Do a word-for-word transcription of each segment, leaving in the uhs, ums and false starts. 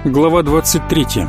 Глава двадцать третья.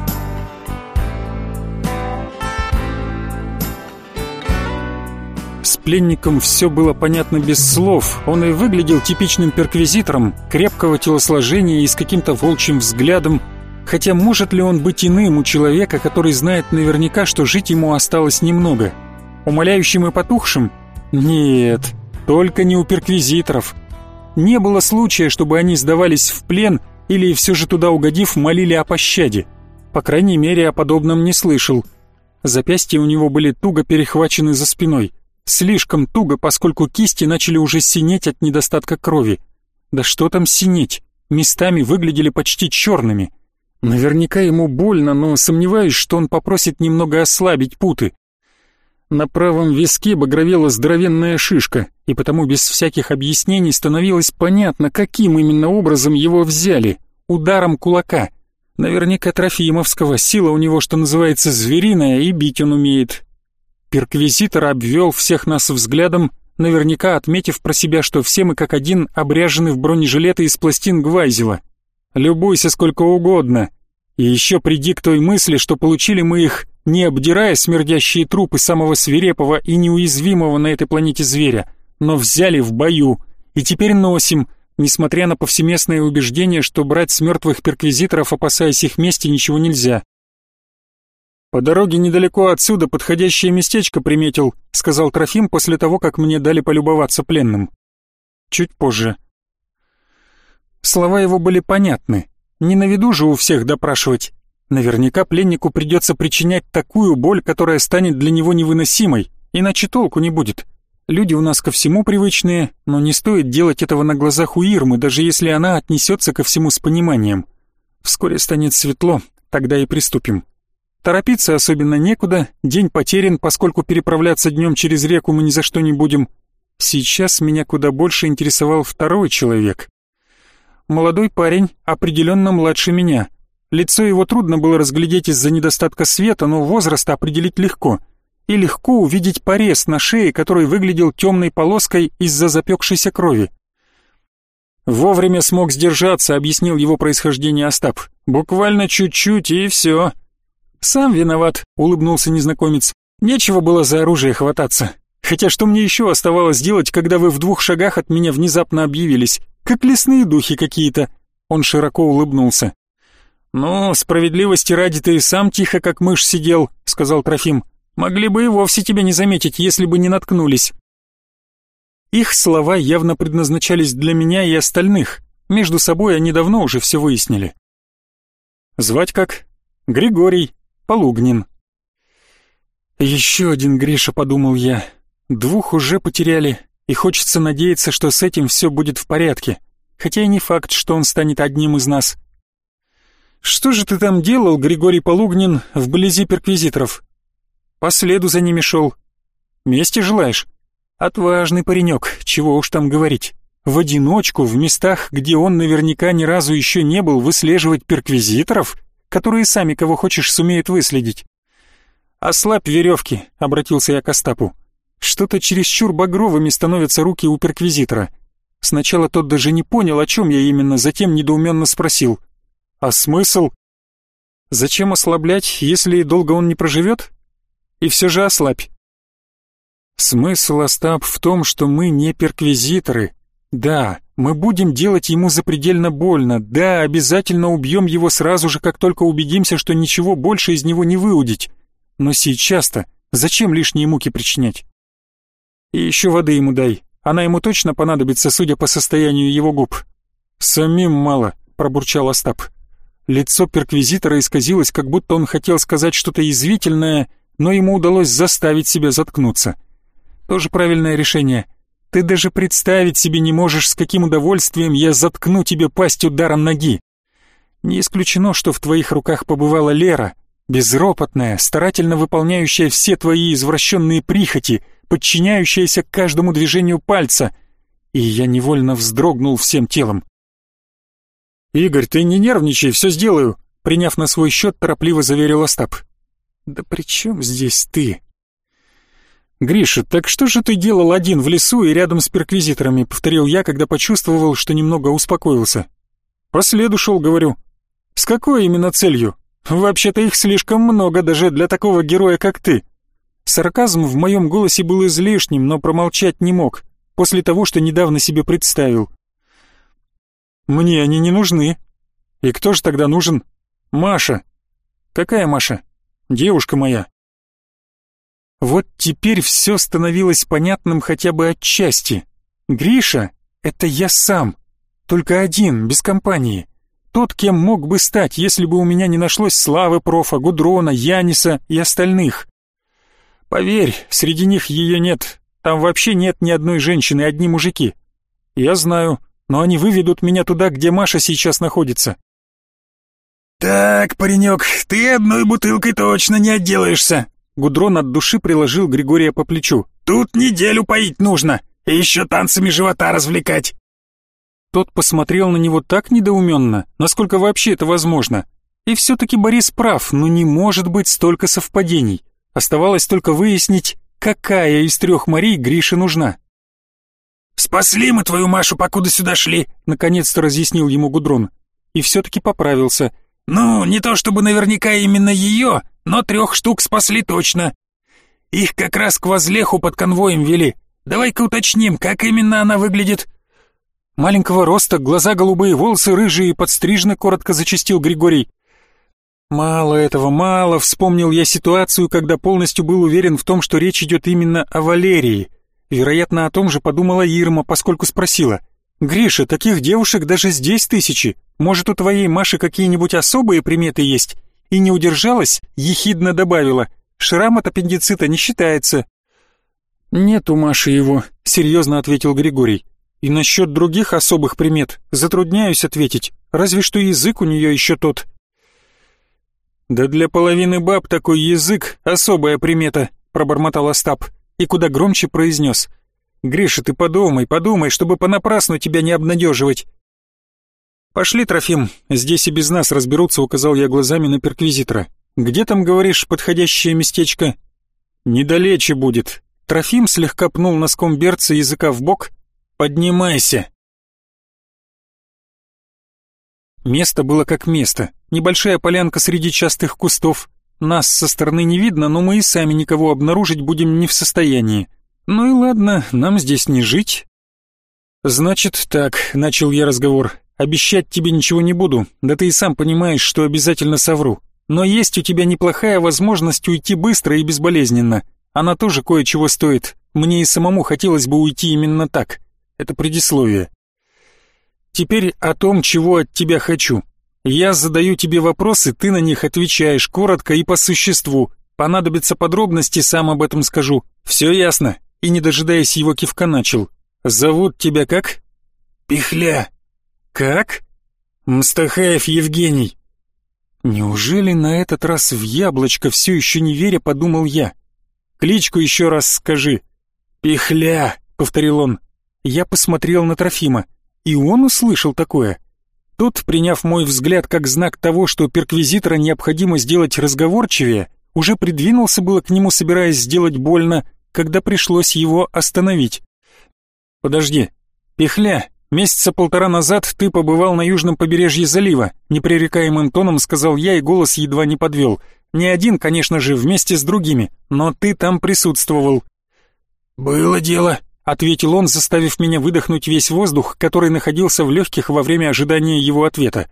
С пленником все было понятно без слов. Он и выглядел типичным перквизитором, крепкого телосложения и с каким-то волчьим взглядом. Хотя может ли он быть иным у человека, который знает наверняка, что жить ему осталось немного? Умоляющим и потухшим? Нет, только не у перквизиторов. Не было случая, чтобы они сдавались в плен или, все же туда угодив, молили о пощаде. По крайней мере, о подобном не слышал. Запястья у него были туго перехвачены за спиной. Слишком туго, поскольку кисти начали уже синеть от недостатка крови. Да что там синеть? Местами выглядели почти черными. Наверняка ему больно, но сомневаюсь, что он попросит немного ослабить путы. На правом виске багровела здоровенная шишка, и потому без всяких объяснений становилось понятно, каким именно образом его взяли. Ударом кулака. Наверняка Трофимовского, сила у него, что называется, звериная, и бить он умеет. Перквизитор обвел всех нас взглядом, наверняка отметив про себя, что все мы как один обряжены в бронежилеты из пластин Гвайзела. Любуйся сколько угодно. И еще приди к той мысли, что получили мы их, не обдирая смердящие трупы самого свирепого и неуязвимого на этой планете зверя, но взяли в бою, и теперь носим, несмотря на повсеместное убеждение, что брать с мертвых перквизиторов, опасаясь их мести, ничего нельзя. «По дороге недалеко отсюда подходящее местечко приметил», — сказал Трофим после того, как мне дали полюбоваться пленным. Чуть позже. Слова его были понятны. Не на виду же у всех допрашивать. Наверняка пленнику придется причинять такую боль, которая станет для него невыносимой, иначе толку не будет. Люди у нас ко всему привычные, но не стоит делать этого на глазах у Ирмы, даже если она отнесется ко всему с пониманием. Вскоре станет светло, тогда и приступим. Торопиться особенно некуда, день потерян, поскольку переправляться днем через реку мы ни за что не будем. Сейчас меня куда больше интересовал второй человек. Молодой парень, определенно младше меня. Лицо его трудно было разглядеть из-за недостатка света, но возраст определить легко. И легко увидеть порез на шее, который выглядел темной полоской из-за запекшейся крови. «Вовремя смог сдержаться», — объяснил его происхождение Остап. «Буквально чуть-чуть, и все». «Сам виноват», — улыбнулся незнакомец. «Нечего было за оружие хвататься. Хотя что мне еще оставалось делать, когда вы в двух шагах от меня внезапно объявились? Как лесные духи какие-то». Он широко улыбнулся. «Ну, справедливости ради ты и сам тихо, как мышь, сидел», — сказал Трофим. «Могли бы и вовсе тебя не заметить, если бы не наткнулись». Их слова явно предназначались для меня и остальных. Между собой они давно уже все выяснили. «Звать как?» «Григорий Полугнин». «Еще один Гриша», — подумал я. «Двух уже потеряли, и хочется надеяться, что с этим все будет в порядке, хотя и не факт, что он станет одним из нас». «Что же ты там делал, Григорий Полугнин, вблизи перквизиторов?» «По следу за ними шел». «Мести желаешь?» «Отважный паренек, чего уж там говорить. В одиночку, в местах, где он наверняка ни разу еще не был, выслеживать перквизиторов, которые сами кого хочешь сумеют выследить». «Ослабь веревки», — обратился я к Остапу. «Что-то чересчур багровыми становятся руки у перквизитора». Сначала тот даже не понял, о чем я именно, затем недоуменно спросил. «А смысл?» «Зачем ослаблять, если долго он не проживет? И все же ослабь». «Смысл, Остап, в том, что мы не перквизиторы. Да, мы будем делать ему запредельно больно, да, обязательно убьем его сразу же, как только убедимся, что ничего больше из него не выудить. Но сейчас-то зачем лишние муки причинять? И еще воды ему дай, она ему точно понадобится, судя по состоянию его губ». «Самим мало», — пробурчал Остап. Лицо перквизитора исказилось, как будто он хотел сказать что-то язвительное, но ему удалось заставить себя заткнуться. Тоже правильное решение. Ты даже представить себе не можешь, с каким удовольствием я заткну тебе пасть ударом ноги. Не исключено, что в твоих руках побывала Лера, безропотная, старательно выполняющая все твои извращенные прихоти, подчиняющаяся каждому движению пальца. И я невольно вздрогнул всем телом. «Игорь, ты не нервничай, все сделаю», — приняв на свой счет, торопливо заверил Остап. «Да при чем здесь ты?» «Гриша, так что же ты делал один в лесу и рядом с перквизиторами?» — повторил я, когда почувствовал, что немного успокоился. «По следу шел, говорю». С какой именно целью? Вообще-то их слишком много даже для такого героя, как ты. Сарказм в моем голосе был излишним, но промолчать не мог, после того, что недавно себе представил. Мне они не нужны. И кто же тогда нужен? Маша. Какая Маша? Девушка моя. Вот теперь все становилось понятным хотя бы отчасти. Гриша — это я сам, только один, без компании. Тот, кем мог бы стать, если бы у меня не нашлось Славы профа, Гудрона, Яниса и остальных. Поверь, среди них ее нет. Там вообще нет ни одной женщины, одни мужики. Я знаю, но они выведут меня туда, где Маша сейчас находится. «Так, паренек, ты одной бутылкой точно не отделаешься!» Гудрон от души приложил Григория по плечу. «Тут неделю поить нужно, и еще танцами живота развлекать!» Тот посмотрел на него так недоуменно, насколько вообще это возможно. И все-таки Борис прав, но не может быть столько совпадений. Оставалось только выяснить, какая из трех Марий Грише нужна. «Спасли мы твою Машу, покуда сюда шли», — наконец-то разъяснил ему Гудрон. И все-таки поправился. «Ну, не то чтобы наверняка именно ее, но трех штук спасли точно. Их как раз к Возлеху под конвоем вели. Давай-ка уточним, как именно она выглядит». «Маленького роста, глаза голубые, волосы рыжие, подстрижены», — коротко зачастил Григорий. «Мало этого, мало», — вспомнил я ситуацию, когда полностью был уверен в том, что речь идет именно о Валерии. Вероятно, о том же подумала Ирма, поскольку спросила. «Гриша, таких девушек даже здесь тысячи. Может, у твоей Маши какие-нибудь особые приметы есть?» И не удержалась, ехидно добавила. «Шрам от аппендицита не считается». «Нет у Маши его», — серьезно ответил Григорий. «И насчет других особых примет затрудняюсь ответить, разве что язык у нее еще тот». «Да для половины баб такой язык — особая примета», — пробормотал Остап и куда громче произнес. «Гриша, ты подумай, подумай, чтобы понапрасну тебя не обнадеживать». «Пошли, Трофим, здесь и без нас разберутся», — указал я глазами на перквизитора. «Где там, говоришь, подходящее местечко?» «Недалече будет». Трофим слегка пнул носком берца языка в бок. «Поднимайся». Место было как место. Небольшая полянка среди частых кустов. Нас со стороны не видно, но мы и сами никого обнаружить будем не в состоянии. Ну и ладно, нам здесь не жить. «Значит так», — начал я разговор. «Обещать тебе ничего не буду, да ты и сам понимаешь, что обязательно совру. Но есть у тебя неплохая возможность уйти быстро и безболезненно. Она тоже кое-чего стоит. Мне и самому хотелось бы уйти именно так. Это предисловие. Теперь о том, чего от тебя хочу. Я задаю тебе вопросы, ты на них отвечаешь коротко и по существу. Понадобятся подробности, сам об этом скажу. Все ясно?» И, не дожидаясь его кивка, начал. «Зовут тебя как?» «Пихля». «Как?» «Мстахаев Евгений». Неужели на этот раз в яблочко, все еще не веря, подумал я. «Кличку еще раз скажи». «Пихля», — повторил он. Я посмотрел на Трофима, и он услышал такое. Тот, приняв мой взгляд как знак того, что перквизитора необходимо сделать разговорчивее, уже придвинулся было к нему, собираясь сделать больно, когда пришлось его остановить. «Подожди, Пихля, месяца полтора назад ты побывал на южном побережье залива», непререкаемым тоном сказал я, и голос едва не подвел. «Не один, конечно же, вместе с другими, но ты там присутствовал». «Было дело», — ответил он, заставив меня выдохнуть весь воздух, который находился в легких во время ожидания его ответа.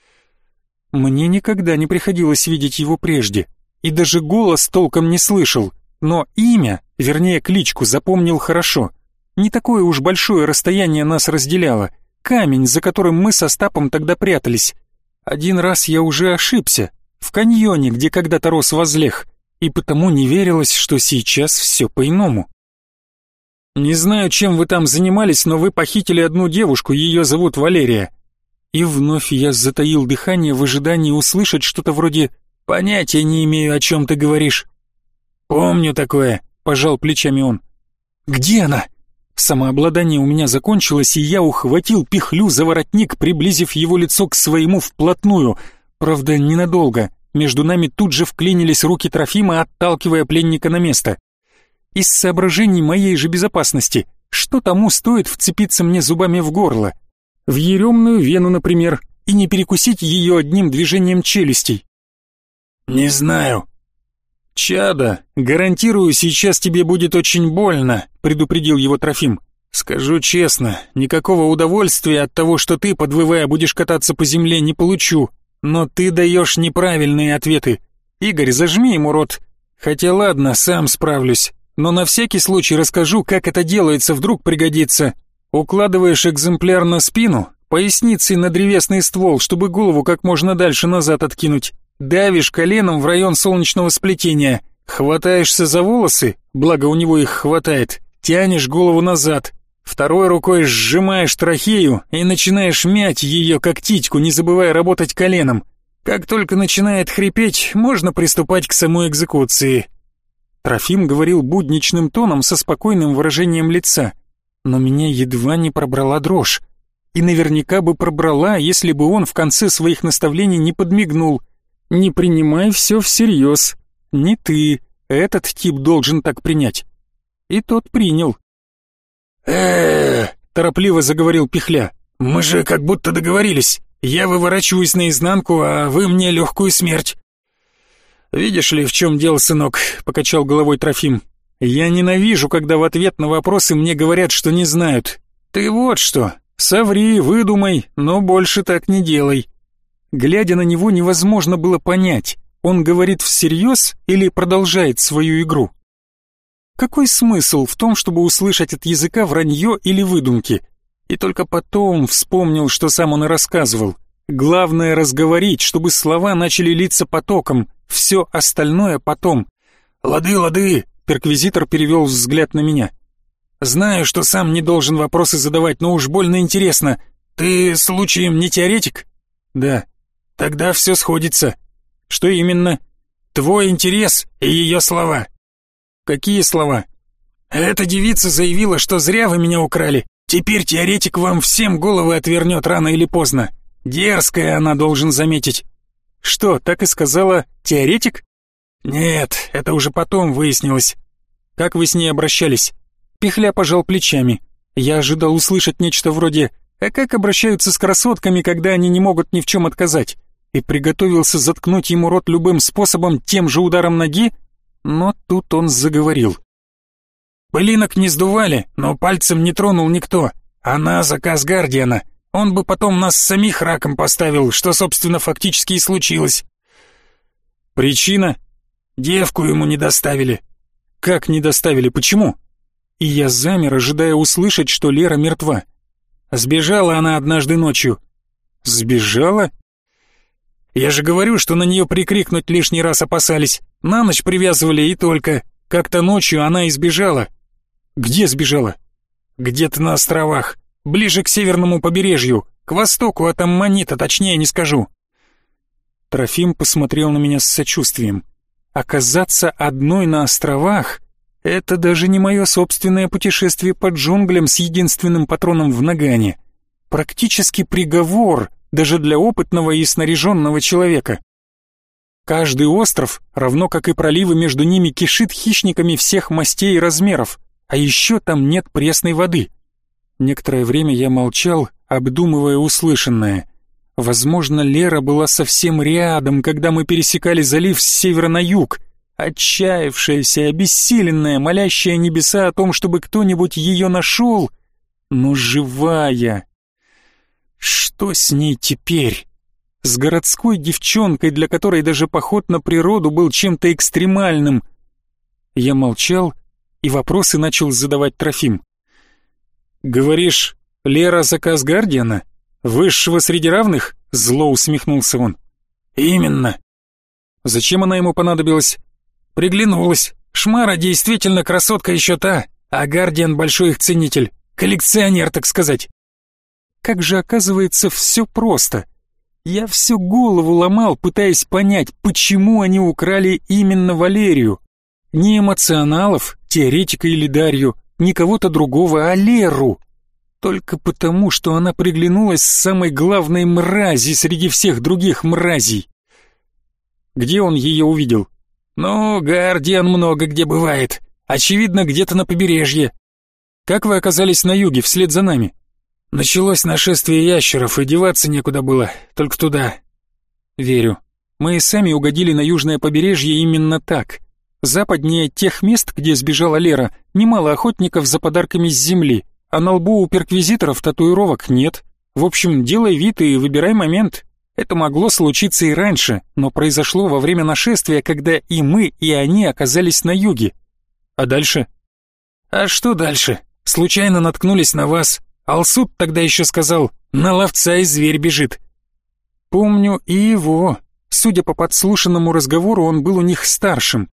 Мне никогда не приходилось видеть его прежде, и даже голос толком не слышал, но имя, вернее кличку, запомнил хорошо. Не такое уж большое расстояние нас разделяло, камень, за которым мы со Остапом тогда прятались. Один раз я уже ошибся, в каньоне, где когда-то рос Возлех, и потому не верилось, что сейчас все по-иному. «Не знаю, чем вы там занимались, но вы похитили одну девушку, ее зовут Валерия». И вновь я затаил дыхание в ожидании услышать что-то вроде «понятия не имею, о чем ты говоришь». «Помню такое», — пожал плечами он. «Где она?» Самообладание у меня закончилось, и я ухватил Пихлю за воротник, приблизив его лицо к своему вплотную. Правда, ненадолго. Между нами тут же вклинились руки Трофима, отталкивая пленника на место. Из соображений моей же безопасности, что тому стоит вцепиться мне зубами в горло? В еремную вену, например, и не перекусить ее одним движением челюстей? Не знаю. Чада, гарантирую, сейчас тебе будет очень больно, предупредил его Трофим. Скажу честно, никакого удовольствия от того, что ты, подвывая, будешь кататься по земле, не получу. Но ты даешь неправильные ответы. Игорь, зажми ему рот. Хотя ладно, сам справлюсь. Но на всякий случай расскажу, как это делается, вдруг пригодится. Укладываешь экземпляр на спину, поясницей на древесный ствол, чтобы голову как можно дальше назад откинуть. Давишь коленом в район солнечного сплетения. Хватаешься за волосы, благо у него их хватает. Тянешь голову назад. Второй рукой сжимаешь трахею и начинаешь мять ее, как титьку, не забывая работать коленом. Как только начинает хрипеть, можно приступать к самой экзекуции. Трофим говорил будничным тоном со спокойным выражением лица, но меня едва не пробрала дрожь. И наверняка бы пробрала, если бы он в конце своих наставлений не подмигнул. «Не принимай все всерьез. Не ты. Этот тип должен так принять». И тот принял. э торопливо заговорил Пихля. «Мы же как будто договорились. Я выворачиваюсь наизнанку, а вы мне легкую смерть». «Видишь ли, в чем дело, сынок?» — покачал головой Трофим. «Я ненавижу, когда в ответ на вопросы мне говорят, что не знают. Ты вот что, соври, выдумай, но больше так не делай». Глядя на него, невозможно было понять, он говорит всерьез или продолжает свою игру. Какой смысл в том, чтобы услышать от языка вранье или выдумки? И только потом вспомнил, что сам он и рассказывал. Главное разговорить, чтобы слова начали литься потоком, все остальное потом. «Лады, лады!» — перквизитор перевел взгляд на меня. «Знаю, что сам не должен вопросы задавать, но уж больно интересно. Ты, случаем, не теоретик?» «Да». «Тогда все сходится». «Что именно?» «Твой интерес и ее слова». «Какие слова?» «Эта девица заявила, что зря вы меня украли. Теперь теоретик вам всем головы отвернет рано или поздно. Дерзкая она, должен заметить». «Что, так и сказала теоретик?» «Нет, это уже потом выяснилось». «Как вы с ней обращались?» Пихля пожал плечами. Я ожидал услышать нечто вроде «А как обращаются с красотками, когда они не могут ни в чем отказать?» и приготовился заткнуть ему рот любым способом, тем же ударом ноги, но тут он заговорил. «Пылинок не сдували, но пальцем не тронул никто. Она заказ Гардиана. Он бы потом нас самих раком поставил, что, собственно, фактически и случилось». «Причина?» «Девку ему не доставили». «Как не доставили? Почему?» И я замер, ожидая услышать, что Лера мертва. «Сбежала она однажды ночью». «Сбежала?» «Я же говорю, что на нее прикрикнуть лишний раз опасались. На ночь привязывали и только. Как-то ночью она и сбежала». «Где сбежала?» «Где-то на островах. Ближе к северному побережью. К востоку от Аммонита, точнее не скажу». Трофим посмотрел на меня с сочувствием. «Оказаться одной на островах — это даже не мое собственное путешествие по джунглям с единственным патроном в нагане. Практически приговор даже для опытного и снаряженного человека. Каждый остров, равно как и проливы между ними, кишит хищниками всех мастей и размеров, а еще там нет пресной воды». Некоторое время я молчал, обдумывая услышанное. Возможно, Лера была совсем рядом, когда мы пересекали залив с севера на юг, отчаявшаяся, обессиленная, молящая небеса о том, чтобы кто-нибудь ее нашел, но живая. Что с ней теперь? С городской девчонкой, для которой даже поход на природу был чем-то экстремальным. Я молчал, и вопросы начал задавать Трофим. «Говоришь, Лера заказ Гардиана? Высшего среди равных?» — зло усмехнулся он. «Именно». «Зачем она ему понадобилась?» «Приглянулась. Шмара действительно красотка еще та, а Гардиан большой их ценитель. Коллекционер, так сказать». Как же, оказывается, все просто. Я всю голову ломал, пытаясь понять, почему они украли именно Валерию. Не эмоционалов, теоретика или Дарью, не кого-то другого, а Леру. Только потому, что она приглянулась самой главной мрази среди всех других мразей. Где он ее увидел? «Ну, Гардиан много где бывает. Очевидно, где-то на побережье». «Как вы оказались на юге вслед за нами?» Началось нашествие ящеров, и деваться некуда было, только туда. Верю. Мы и сами угодили на южное побережье именно так. Западнее тех мест, где сбежала Лера, немало охотников за подарками с земли, а на лбу у перквизиторов татуировок нет. В общем, делай вид и выбирай момент. Это могло случиться и раньше, но произошло во время нашествия, когда и мы, и они оказались на юге. А дальше? А что дальше? Случайно наткнулись на вас. Алсуд тогда еще сказал, на ловца и зверь бежит. Помню и его. Судя по подслушанному разговору, он был у них старшим.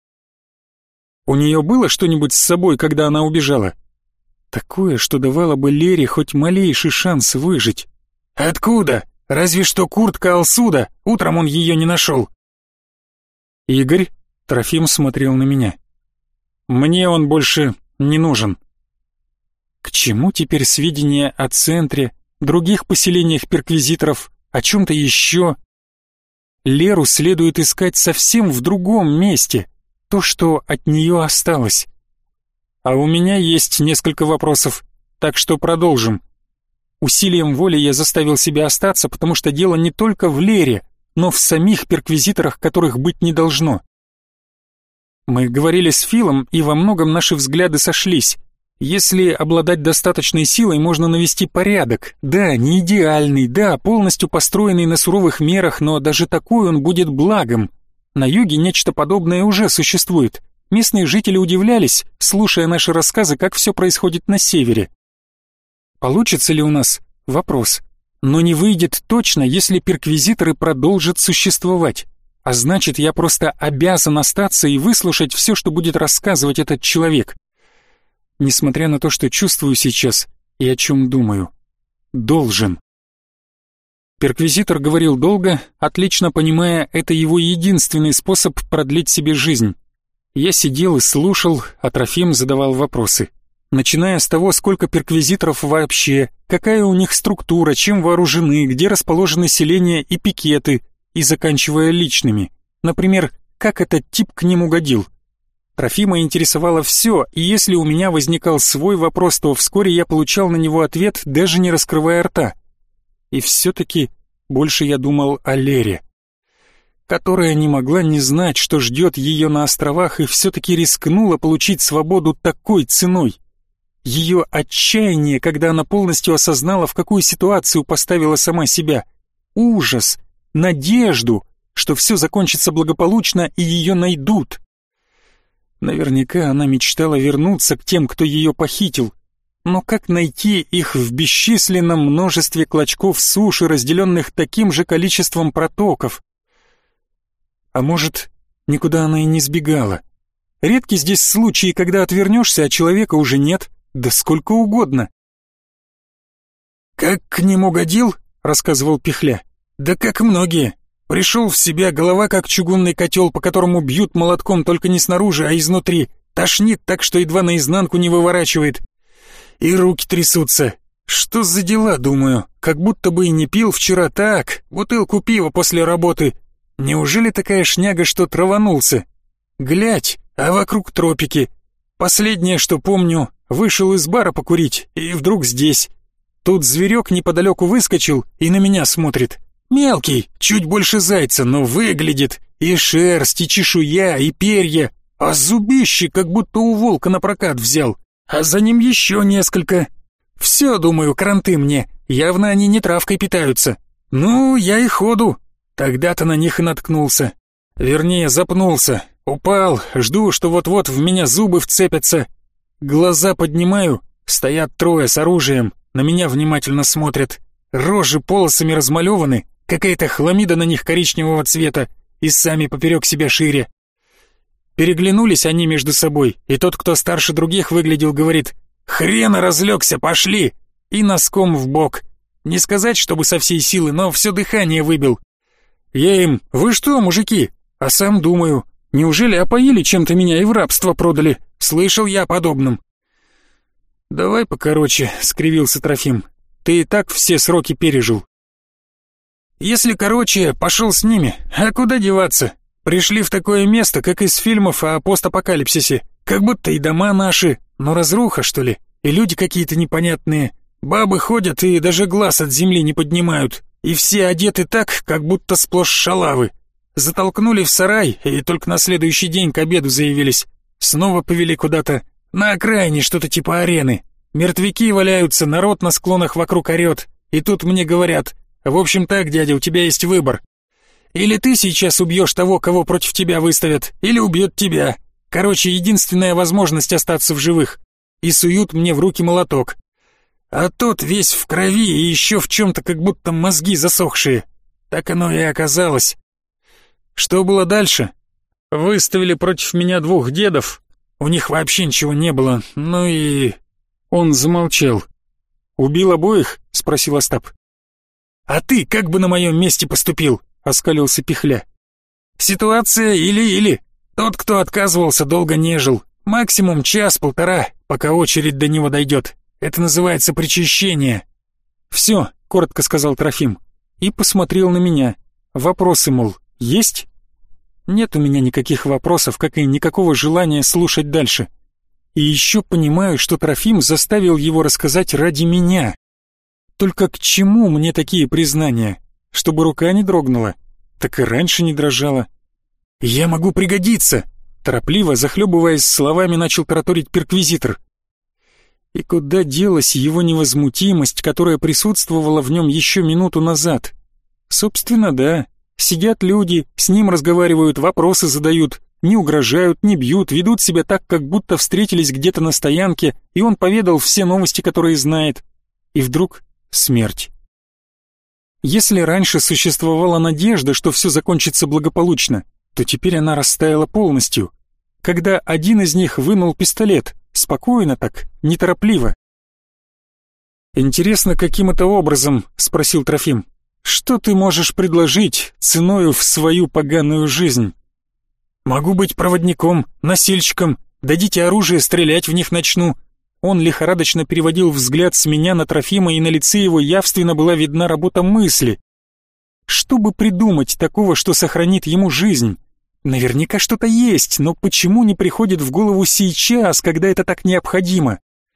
У нее было что-нибудь с собой, когда она убежала? Такое, что давало бы Лере хоть малейший шанс выжить. Откуда? Разве что куртка Алсуда, утром он ее не нашел. Игорь, Трофим смотрел на меня. Мне он больше не нужен. К чему теперь сведения о центре, других поселениях перквизиторов, о чем-то еще? Леру следует искать совсем в другом месте, то, что от нее осталось. А у меня есть несколько вопросов, так что продолжим. Усилием воли я заставил себя остаться, потому что дело не только в Лере, но в самих перквизиторах, которых быть не должно. Мы говорили с Филом, и во многом наши взгляды сошлись. Если обладать достаточной силой, можно навести порядок. Да, не идеальный, да, полностью построенный на суровых мерах, но даже такой он будет благом. На юге нечто подобное уже существует. Местные жители удивлялись, слушая наши рассказы, как все происходит на севере. Получится ли у нас? Вопрос. Но не выйдет точно, если перквизиторы продолжат существовать. А значит, я просто обязан остаться и выслушать все, что будет рассказывать этот человек. Несмотря на то, что чувствую сейчас и о чем думаю. Должен. Перквизитор говорил долго, отлично понимая, это его единственный способ продлить себе жизнь. Я сидел и слушал, а Трофим задавал вопросы. Начиная с того, сколько перквизиторов вообще, какая у них структура, чем вооружены, где расположены селения и пикеты, и заканчивая личными. Например, как этот тип к ним угодил. Трофима интересовало все, и если у меня возникал свой вопрос, то вскоре я получал на него ответ, даже не раскрывая рта. И все-таки больше я думал о Лере, которая не могла не знать, что ждет ее на островах, и все-таки рискнула получить свободу такой ценой. Ее отчаяние, когда она полностью осознала, в какую ситуацию поставила сама себя. Ужас, надежду, что все закончится благополучно и ее найдут. Наверняка она мечтала вернуться к тем, кто ее похитил. Но как найти их в бесчисленном множестве клочков суши, разделенных таким же количеством протоков? А может, никуда она и не сбегала? Редки здесь случаи, когда отвернешься, а человека уже нет. Да сколько угодно. «Как к ним угодил?» — рассказывал Пихля. «Да как многие. Пришел в себя, голова как чугунный котел, по которому бьют молотком только не снаружи, а изнутри. Тошнит так, что едва наизнанку не выворачивает. И руки трясутся. Что за дела, думаю? Как будто бы и не пил вчера так, бутылку пива после работы. Неужели такая шняга, что траванулся? Глядь, а вокруг тропики. Последнее, что помню, вышел из бара покурить, и вдруг здесь. Тут зверек неподалеку выскочил и на меня смотрит. Мелкий, чуть больше зайца, но выглядит. И шерсть, и чешуя, и перья. А зубище, как будто у волка на прокат взял. А за ним еще несколько. Все, думаю, кранты мне. Явно они не травкой питаются. Ну, я и ходу. Тогда-то на них и наткнулся. Вернее, запнулся. Упал, жду, что вот-вот в меня зубы вцепятся. Глаза поднимаю, стоят трое с оружием, на меня внимательно смотрят. Рожи полосами размалеваны, какая-то хламида на них коричневого цвета, и сами поперек себя шире. Переглянулись они между собой, и тот, кто старше других выглядел, говорит: «Хрена разлегся, пошли!» И носком в бок. Не сказать, чтобы со всей силы, но все дыхание выбил. Я им: «Вы что, мужики?» А сам думаю: неужели опоили чем-то меня и в рабство продали? Слышал я о подобном. «Давай покороче», — скривился Трофим. «Ты и так все сроки пережил». «Если короче, пошел с ними. А куда деваться? Пришли в такое место, как из фильмов о постапокалипсисе. Как будто и дома наши, но разруха, что ли, и люди какие-то непонятные. Бабы ходят и даже глаз от земли не поднимают, и все одеты так, как будто сплошь шалавы. Затолкнули в сарай и только на следующий день к обеду заявились. Снова повели куда-то, на окраине что-то типа арены. Мертвяки валяются, народ на склонах вокруг орет. И тут мне говорят: в общем так, дядя, у тебя есть выбор. Или ты сейчас убьешь того, кого против тебя выставят, или убьет тебя. Короче, единственная возможность остаться в живых. И суют мне в руки молоток. А тот весь в крови и еще в чем-то, как будто мозги засохшие. Так оно и оказалось. Что было дальше? Выставили против меня двух дедов. У них вообще ничего не было. Ну и... Он замолчал. «Убил обоих?» — спросил Остап. «А ты как бы на моем месте поступил?» — оскалился Пихля. «Ситуация или-или. Тот, кто отказывался, долго не жил. Максимум час-полтора, пока очередь до него дойдет. Это называется причащение». «Все», — коротко сказал Трофим. И посмотрел на меня. Вопросы, мол, есть? Нет у меня никаких вопросов, как и никакого желания слушать дальше. И еще понимаю, что Трофим заставил его рассказать ради меня. Только к чему мне такие признания? Чтобы рука не дрогнула? Так и раньше не дрожала. «Я могу пригодиться!» Торопливо, захлебываясь словами, начал тараторить перквизитор. И куда делась его невозмутимость, которая присутствовала в нем еще минуту назад? Собственно, да. Сидят люди, с ним разговаривают, вопросы задают, не угрожают, не бьют, ведут себя так, как будто встретились где-то на стоянке, и он поведал все новости, которые знает. И вдруг смерть. Если раньше существовала надежда, что все закончится благополучно, то теперь она растаяла полностью. Когда один из них вынул пистолет, спокойно так, неторопливо. «Интересно, каким это образом?» — спросил Трофим. «Что ты можешь предложить ценою в свою поганую жизнь?» «Могу быть проводником, носильщиком. Дадите оружие, стрелять в них начну». Он лихорадочно переводил взгляд с меня на Трофима, и на лице его явственно была видна работа мысли. Чтобы придумать такого, что сохранит ему жизнь? Наверняка что-то есть, но почему не приходит в голову сейчас, когда это так необходимо?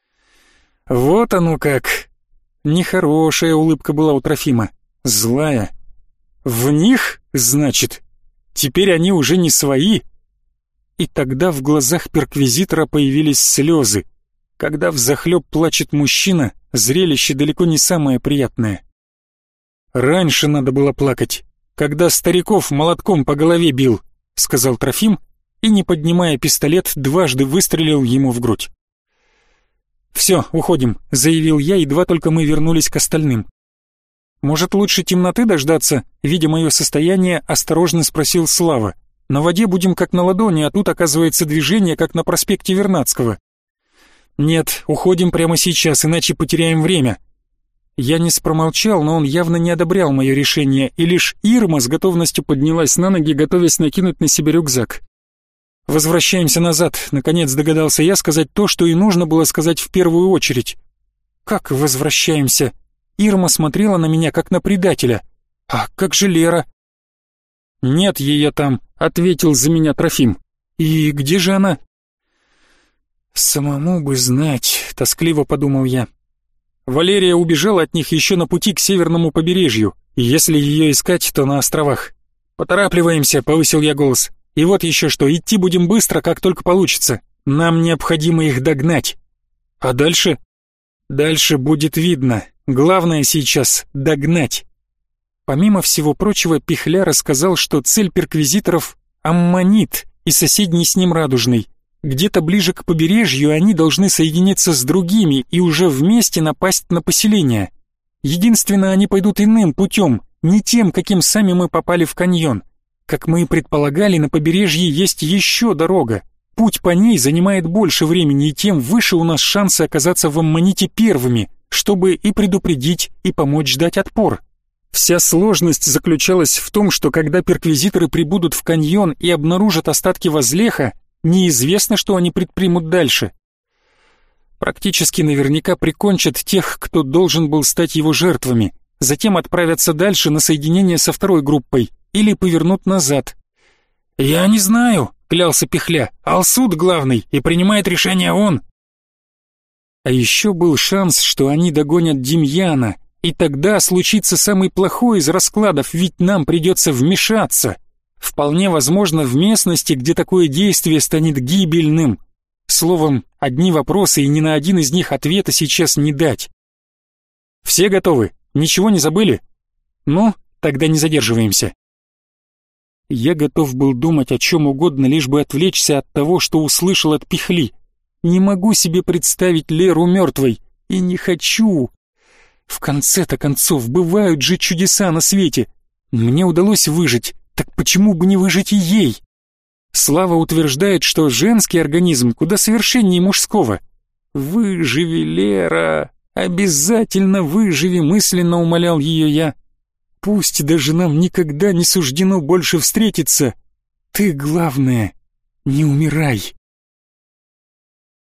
Вот оно как. Нехорошая улыбка была у Трофима, злая. В них, значит, теперь они уже не свои. И тогда в глазах перквизитора появились слезы. Когда взахлеб плачет мужчина, зрелище далеко не самое приятное. «Раньше надо было плакать, когда стариков молотком по голове бил», — сказал Трофим, и, не поднимая пистолет, дважды выстрелил ему в грудь. «Все, уходим», — заявил я, едва только мы вернулись к остальным. «Может, лучше темноты дождаться?» — видя мое состояние, осторожно спросил Слава. «На воде будем как на ладони, а тут, оказывается, движение, как на проспекте Вернадского». «Нет, уходим прямо сейчас, иначе потеряем время». Янис промолчал, но он явно не одобрял мое решение, и лишь Ирма с готовностью поднялась на ноги, готовясь накинуть на себя рюкзак. «Возвращаемся назад», — наконец догадался я сказать то, что и нужно было сказать в первую очередь. «Как возвращаемся?» Ирма смотрела на меня, как на предателя. «А как же Лера?» «Нет ее там», — ответил за меня Трофим. «И где же она?» «Самому бы знать», — тоскливо подумал я. Валерия убежала от них еще на пути к северному побережью, и если ее искать, то на островах. «Поторапливаемся», — повысил я голос. «И вот еще что, идти будем быстро, как только получится. Нам необходимо их догнать». «А дальше?» «Дальше будет видно. Главное сейчас — догнать». Помимо всего прочего, Пихля рассказал, что цель перквизиторов — Аммонит и соседний с ним Радужный. Где-то ближе к побережью они должны соединиться с другими и уже вместе напасть на поселение. Единственное, они пойдут иным путем, не тем, каким сами мы попали в каньон. Как мы и предполагали, на побережье есть еще дорога. Путь по ней занимает больше времени, и тем выше у нас шансы оказаться в Аммоните первыми, чтобы и предупредить, и помочь дать отпор. Вся сложность заключалась в том, что когда перквизиторы прибудут в каньон и обнаружат остатки возлеха, неизвестно, что они предпримут дальше. Практически наверняка прикончат тех, кто должен был стать его жертвами, затем отправятся дальше на соединение со второй группой или повернут назад. «Я не знаю», — клялся Пихля, — «Алсуд главный, и принимает решение он». А еще был шанс, что они догонят Демьяна, и тогда случится самый плохой из раскладов, ведь нам придется вмешаться. Вполне возможно, в местности, где такое действие станет гибельным. Словом, одни вопросы, и ни на один из них ответа сейчас не дать. Все готовы? Ничего не забыли? Ну, тогда не задерживаемся. Я готов был думать о чем угодно, лишь бы отвлечься от того, что услышал от Пихли. Не могу себе представить Леру мертвой. И не хочу. В конце-то концов, бывают же чудеса на свете. Мне удалось выжить, так почему бы не выжить и ей? Слава утверждает, что женский организм куда совершеннее мужского. «Выживи, Лера, обязательно выживи», — мысленно умолял ее я. «Пусть даже нам никогда не суждено больше встретиться. Ты, главное, не умирай».